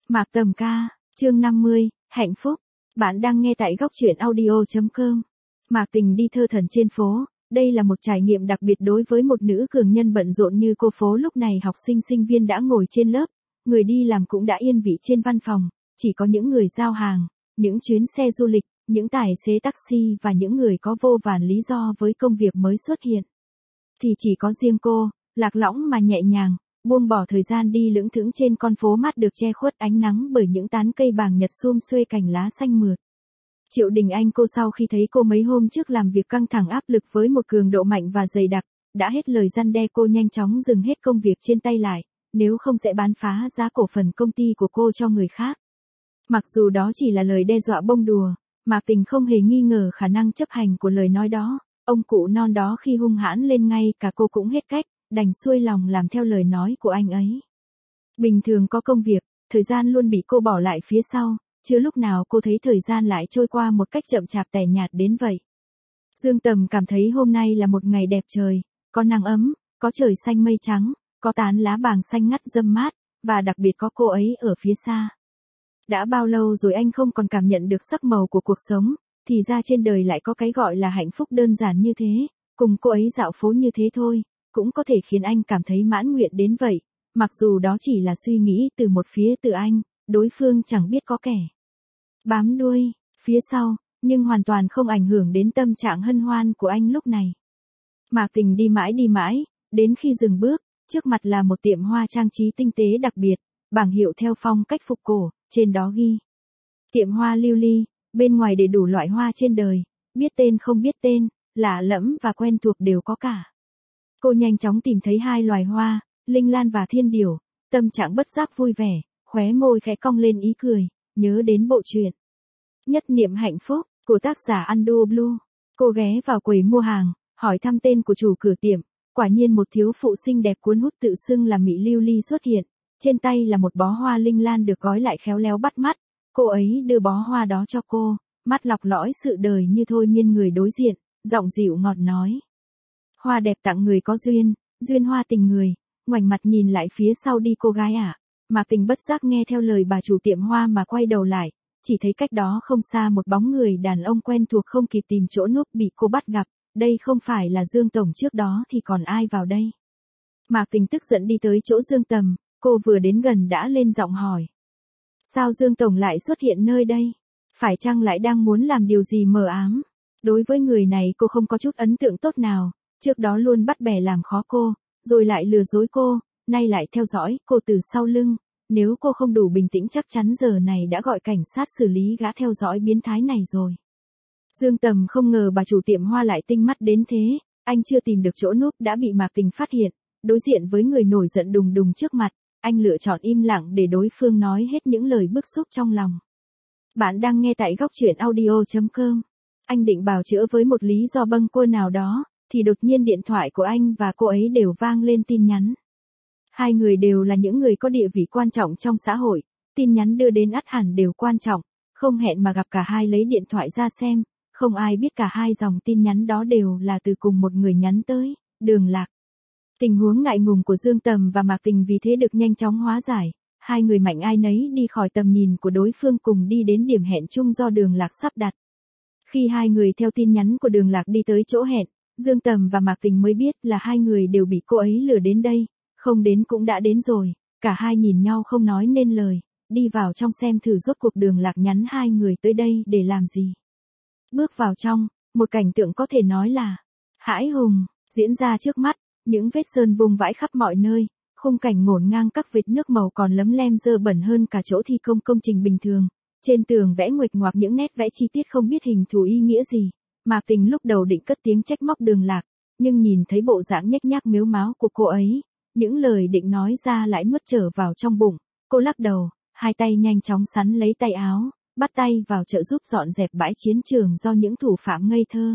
Mạc Tầm ca, chương 50, hạnh phúc. Bạn đang nghe tại góc truyện audio.com. Mạc Tình đi thơ thẩn trên phố, đây là một trải nghiệm đặc biệt đối với một nữ cường nhân bận rộn như cô. Phố lúc này học sinh sinh viên đã ngồi trên lớp, người đi làm cũng đã yên vị trên văn phòng, chỉ có những người giao hàng, những chuyến xe du lịch, những tài xế taxi và những người có vô vàn lý do với công việc mới xuất hiện. Thì chỉ có riêng cô, lạc lõng mà nhẹ nhàng, buông bỏ thời gian đi lững thững trên con phố mát được che khuất ánh nắng bởi những tán cây bàng nhật sum xuê cành lá xanh mượt. Triệu Đình Anh cô sau khi thấy cô mấy hôm trước làm việc căng thẳng áp lực với một cường độ mạnh và dày đặc, đã hết lời răn đe cô nhanh chóng dừng hết công việc trên tay lại, nếu không sẽ bán phá giá cổ phần công ty của cô cho người khác. Mặc dù đó chỉ là lời đe dọa bông đùa, Mạc Tình không hề nghi ngờ khả năng chấp hành của lời nói đó, ông cụ non đó khi hung hãn lên ngay cả cô cũng hết cách, đành xuôi lòng làm theo lời nói của anh ấy. Bình thường có công việc, thời gian luôn bị cô bỏ lại phía sau, chưa lúc nào cô thấy thời gian lại trôi qua một cách chậm chạp tẻ nhạt đến vậy. Dương Tầm cảm thấy hôm nay là một ngày đẹp trời, có nắng ấm, có trời xanh mây trắng, có tán lá bàng xanh ngắt râm mát, và đặc biệt có cô ấy ở phía xa. Đã bao lâu rồi anh không còn cảm nhận được sắc màu của cuộc sống, thì ra trên đời lại có cái gọi là hạnh phúc đơn giản như thế, cùng cô ấy dạo phố như thế thôi, cũng có thể khiến anh cảm thấy mãn nguyện đến vậy, mặc dù đó chỉ là suy nghĩ từ một phía từ anh, đối phương chẳng biết có kẻ bám đuôi phía sau, nhưng hoàn toàn không ảnh hưởng đến tâm trạng hân hoan của anh lúc này. Mạc Tình đi mãi, đến khi dừng bước, trước mặt là một tiệm hoa trang trí tinh tế đặc biệt, bảng hiệu theo phong cách phục cổ, trên đó ghi tiệm hoa lưu ly, bên ngoài để đủ loại hoa trên đời, biết tên không biết tên, lạ lẫm và quen thuộc đều có cả. Cô nhanh chóng tìm thấy hai loài hoa, linh lan và thiên điểu, tâm trạng bất giác vui vẻ, khóe môi khẽ cong lên ý cười, nhớ đến bộ truyện Nhất niệm hạnh phúc của tác giả Ando Blue. Cô ghé vào quầy mua hàng, hỏi thăm tên của chủ cửa tiệm, quả nhiên một thiếu phụ xinh đẹp cuốn hút tự xưng là Mỹ Lưu Ly xuất hiện, trên tay là một bó hoa linh lan được gói lại khéo léo bắt mắt. Cô ấy đưa bó hoa đó cho cô, mắt lọc lõi sự đời như thôi miên người đối diện, giọng dịu ngọt nói. Hoa đẹp tặng người có duyên, duyên hoa tình người. Ngoảnh mặt nhìn lại phía sau đi cô gái ạ. Mạc Tình bất giác nghe theo lời bà chủ tiệm hoa mà quay đầu lại, chỉ thấy cách đó không xa một bóng người đàn ông quen thuộc không kịp tìm chỗ núp bị cô bắt gặp, đây không phải là Dương Tổng trước đó thì còn ai vào đây. Mạc Tình tức giận đi tới chỗ Dương Tầm, cô vừa đến gần đã lên giọng hỏi. Sao Dương Tổng lại xuất hiện nơi đây? Phải chăng lại đang muốn làm điều gì mờ ám? Đối với người này cô không có chút ấn tượng tốt nào, trước đó luôn bắt bè làm khó cô, rồi lại lừa dối cô, nay lại theo dõi cô từ sau lưng, nếu cô không đủ bình tĩnh chắc chắn giờ này đã gọi cảnh sát xử lý gã theo dõi biến thái này rồi. Dương Tầm không ngờ bà chủ tiệm hoa lại tinh mắt đến thế, anh chưa tìm được chỗ núp đã bị Mạc Tình phát hiện, đối diện với người nổi giận đùng đùng trước mặt, anh lựa chọn im lặng để đối phương nói hết những lời bức xúc trong lòng. Bạn đang nghe tại góc truyện audio.com. Anh định bào chữa với một lý do bâng quơ nào đó, thì đột nhiên điện thoại của anh và cô ấy đều vang lên tin nhắn. Hai người đều là những người có địa vị quan trọng trong xã hội, tin nhắn đưa đến ắt hẳn đều quan trọng, không hẹn mà gặp cả hai lấy điện thoại ra xem, không ai biết cả hai dòng tin nhắn đó đều là từ cùng một người nhắn tới, Đường Lạc. Tình huống ngại ngùng của Dương Tầm và Mạc Tình vì thế được nhanh chóng hóa giải, hai người mạnh ai nấy đi khỏi tầm nhìn của đối phương cùng đi đến điểm hẹn chung do Đường Lạc sắp đặt. Khi hai người theo tin nhắn của Đường Lạc đi tới chỗ hẹn, Dương Tầm và Mạc Tình mới biết là hai người đều bị cô ấy lừa đến đây, không đến cũng đã đến rồi, cả hai nhìn nhau không nói nên lời, đi vào trong xem thử rốt cuộc Đường Lạc nhắn hai người tới đây để làm gì. Bước vào trong, một cảnh tượng có thể nói là hãi hùng diễn ra trước mắt, những vết sơn vùng vãi khắp mọi nơi, khung cảnh ngổn ngang các vệt nước màu còn lấm lem dơ bẩn hơn cả chỗ thi công công trình bình thường. Trên tường vẽ nguệch ngoạc những nét vẽ chi tiết không biết hình thù ý nghĩa gì. Mạc Tình lúc đầu định cất tiếng trách móc Đường Lạc, nhưng nhìn thấy bộ dạng nhếch nhác mếu máo của cô ấy, những lời định nói ra lại nuốt trở vào trong bụng. Cô lắc đầu, hai tay nhanh chóng sắn lấy tay áo, bắt tay vào trợ giúp dọn dẹp bãi chiến trường do những thủ phạm ngây thơ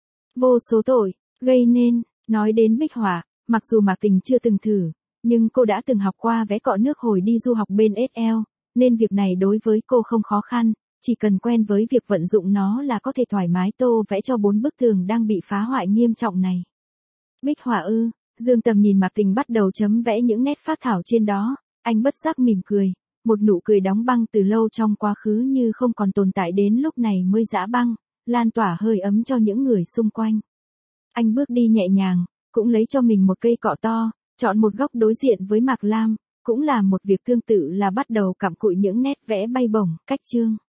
vô số tội gây nên. Nói đến bích họa, mặc dù Mạc Tình chưa từng thử, nhưng cô đã từng học qua vẽ cọ nước hồi đi du học bên SL, nên việc này đối với cô không khó khăn, chỉ cần quen với việc vận dụng nó là có thể thoải mái tô vẽ cho 4 bức tường đang bị phá hoại nghiêm trọng này. Bích họa ư? Dương Tầm nhìn Mạc Tình bắt đầu chấm vẽ những nét phác thảo trên đó, anh bất giác mỉm cười, một nụ cười đóng băng từ lâu trong quá khứ như không còn tồn tại đến lúc này mới giã băng, lan tỏa hơi ấm cho những người xung quanh. Anh bước đi nhẹ nhàng, cũng lấy cho mình một cây cọ to, chọn một góc đối diện với Mạc Lam, cũng là một việc tương tự là bắt đầu cặm cụi những nét vẽ bay bổng, cách chương.